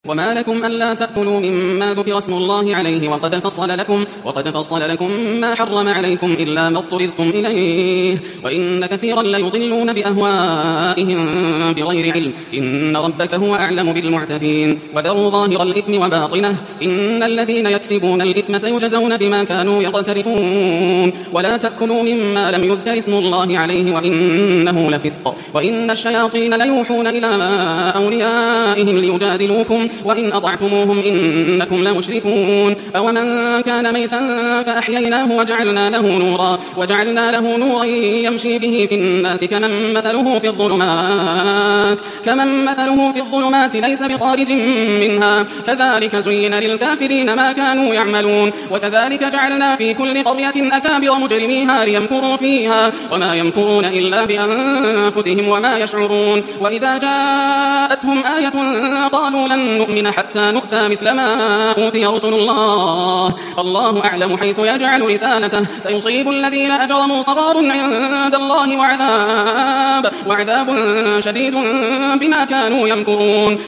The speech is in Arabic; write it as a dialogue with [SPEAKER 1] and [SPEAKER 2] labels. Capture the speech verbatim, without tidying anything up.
[SPEAKER 1] وما لكم ألا تأكلوا مما ذكر اسم الله عليه وقد فصل لكم, وقد فصل لكم ما حرم عليكم إلا ما اضطررتم إليه وإن كثيرا ليضلون بأهوائهم بغير علم إن ربك هو أعلم بالمعتدين وذروا ظاهر الإثم وباطنه إن الذين يكسبون الإثم سيجزون بما كانوا يقترفون ولا تأكلوا مما لم يذكر اسم الله عليه وإنه لفسق وإن الشياطين ليوحون إلى أوليائهم ليجادلوكم وإن أطعتموهم إنكم لمشركون أومن كان ميتا فأحييناه وجعلنا له نورا وجعلنا له نورا يمشي به في الناس كمن مثله في الظلمات كمن مثله في الظلمات ليس بخارج منها كذلك زين للكافرين ما كانوا يعملون وكذلك جعلنا في كل قرية أكابر مجرميها ليمكروا فيها وما يمكرون إلا بأنفسهم وما يشعرون وإذا جاءتهم آية قالوا لن نؤمن حتى نؤتى مثل ما أوتي رسل الله الله أعلم حيث يجعل رسالته سيصيب الذين أجرموا صغار عند الله وعذاب, وعذاب شديد بما كانوا يمكرون.